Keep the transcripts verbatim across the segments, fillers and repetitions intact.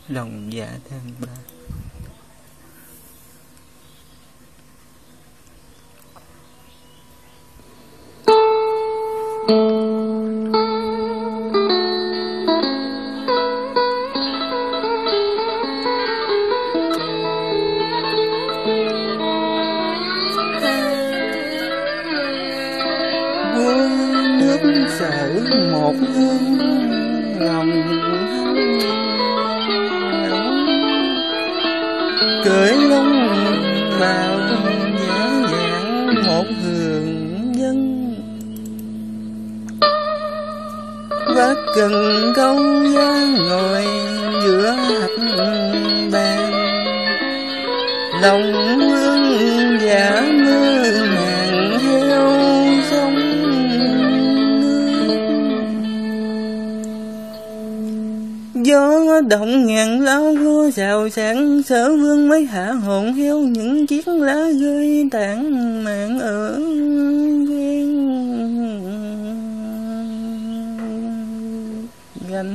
lòng dạ than ba. Nước sở một hương lòng cởi lông bào giả dạng một hương nhân vác cần câu giá ngồi giữa hạch bàn lòng hương giả mơ màng heo sông gió động ngàn lá mưa xào sáng sở vương mới hạ hồn heo những chiếc lá rơi tản mạn ở ven gành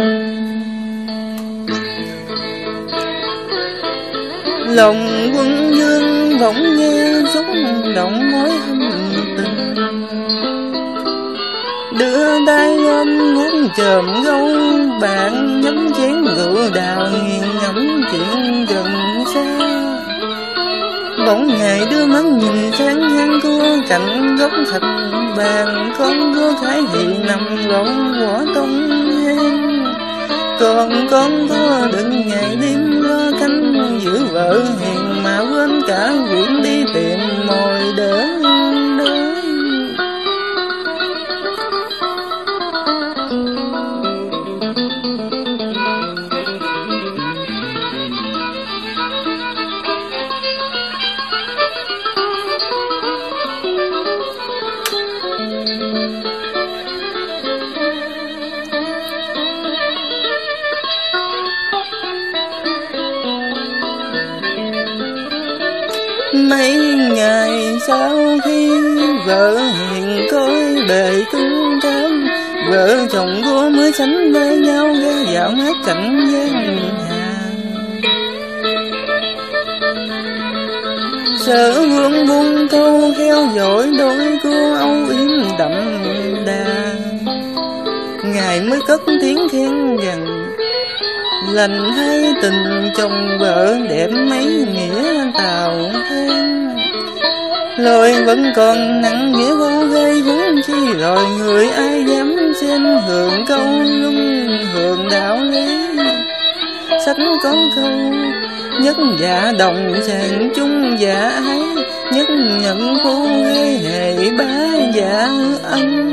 lòng quân dương bỗng nghe xúc động mối hâm tình đưa tay ôm ngón chòm gấu bạn nhắm chén rượu đào nghiền ngẫm chuyện gần xa bỗng ngày đưa mắt nhìn sáng hang cua cạnh góc thạch bàn con cua thái thị nằm gọn vỏ tông hen còn con cua đừng ngày đêm lo canh giữ vợ hiền mà quên cả chuyện đi tìm mồi đỡ đói. Mấy ngày sau khi vợ hiền coi bề tương tam vợ chồng cô mới sánh với nhau ghé dạo mát cạnh gian nhà sở vương buông câu theo dõi đôi cô âu yếm đậm đà ngài mới cất tiếng khen rằng lành hay tình chồng vợ đẹp mấy nghĩa tào than lời vẫn còn nặng nghĩa vô gây huống chi rồi người ai dám xem hưởng câu lung hưởng đạo lý sách có câu nhất dạ đồng sàng chung dạ ái nhất nhận phu gây hệ bá dạ âm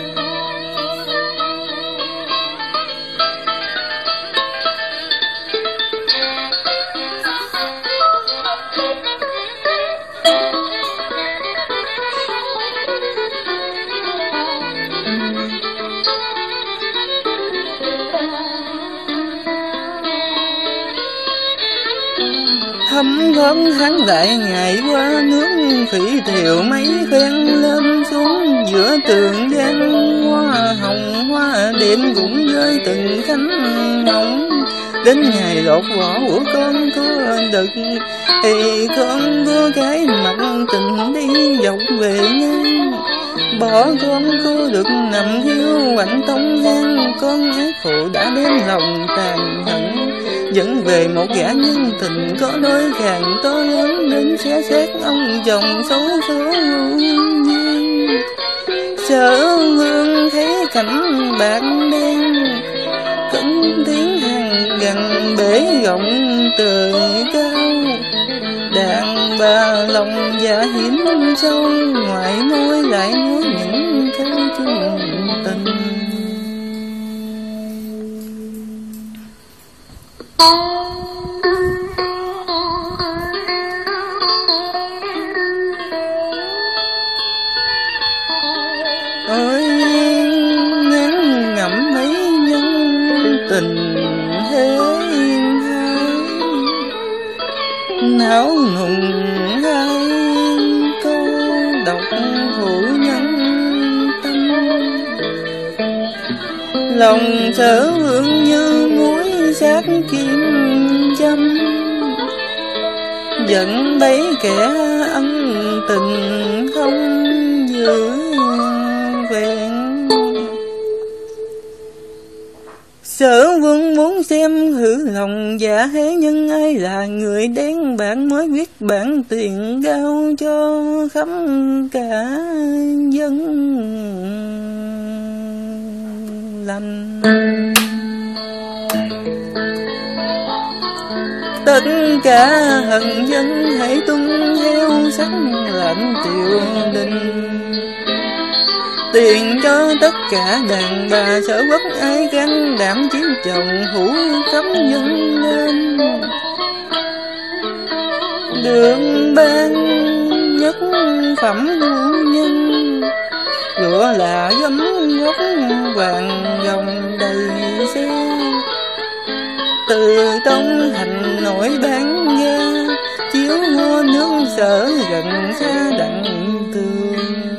thấm thoáng tháng đại ngày qua nước phỉ thiều mấy khen lên xuống giữa tường gian hoa hồng hoa đệm cũng rơi từng cánh hồng đến ngày lột vỏ của con cua đực thì con cua cái mặt tình đi dọc về ngang bỏ con cua được nằm hiu quạnh tông hang con ác phụ đã đến lòng tàn hận dẫn về một gã nhân tình có đôi càng to lớn đến xé xét ông chồng xấu số nhiên sở vương thấy cảnh bạc đen cất tiếng hàng gần bể rộng trời cao đàn bà lòng dạ hiểm sâu ngoài môi lại nói những câu chung tình ôi ngán ngẩm mấy nhân tình thế hai não nùng hai câu độc hữu nhân tâm lòng sở vương như muối sát kim giận bấy kẻ ân tình không giữ vẹn. Sở Vương muốn xem thử lòng dạ hế nhân ai là người đen, bạn mới biết bản tiền giao cho khắp cả dân lành. Tất cả hận dân hãy tuân theo sắc lệnh triều đình, tiền cho tất cả đàn bà sở quốc ai can đảm chiếm chồng hữu khắp nhân lên. Đường ban nhất phẩm hữu nhân, lụa là gấm gốc vàng dòng đầy xe. Từ trong hành nội bán ra, chiếu mua nước sở gần xa đặng tường.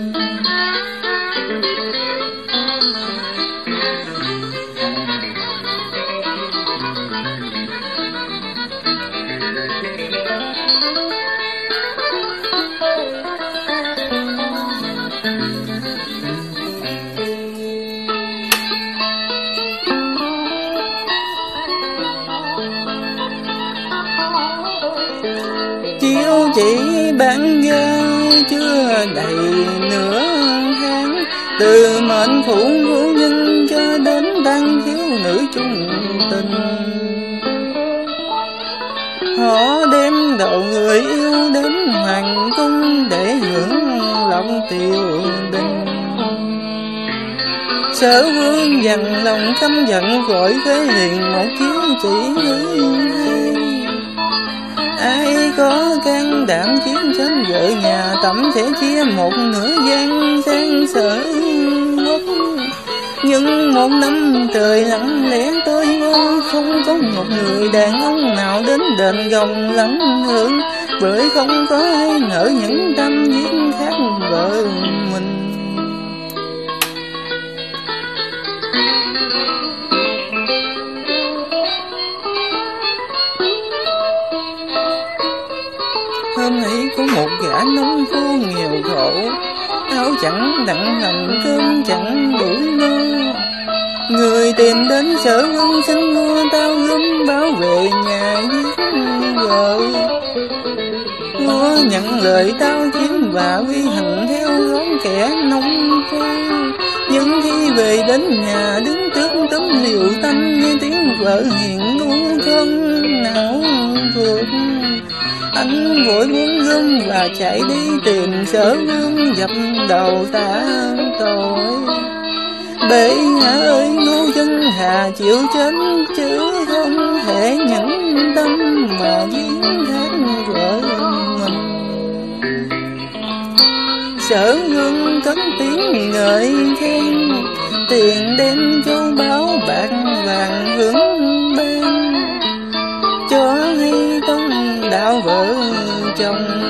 Chiếu chỉ bán ra chưa đầy nửa tháng, từ mệnh phụ phu nhân cho đến tăng thiếu nữ trung tình. Họ đem đầu người yêu đến hoàng cung để hưởng lòng triều đình. Sở Vương dằn lòng căm giận vội khế liền một chiếu chỉ hai. Ai có can đảm chiến tranh vợ nhà tẩm sẽ chia một nửa gian sang sở quốc. Nhưng một năm trời lặng lẽ tôi ngơ, không có một người đàn ông nào đến đền gồng lãnh hưởng, bởi không có ai nỡ những tâm giết khác vợ mình. Hôm ấy có một gã nông phu nghèo khổ, áo chẳng đặng hành cơm chẳng đủ no. Người tìm đến Sở Vương xin mua tao gấm báo về nhà giết vợ. Mua nhận lời tao chiếm và quy hành theo góng kẻ nông phu. Nhưng khi về đến nhà đứng trước tấm liều tanh, nghe tiếng vợ hiền ngu không não ruột. Anh vội buông gươm và chạy đi tìm Sở Vương dập đầu tạ tội. Bệ hạ ơi, nô dân hà chịu chết chứ không thể nhẫn tâm mà giết thác vợ mình. Sở Vương cất tiếng ngợi khen, tiền đem châu báu bạc vàng hưởng ban, cho hay con đạo vợ chồng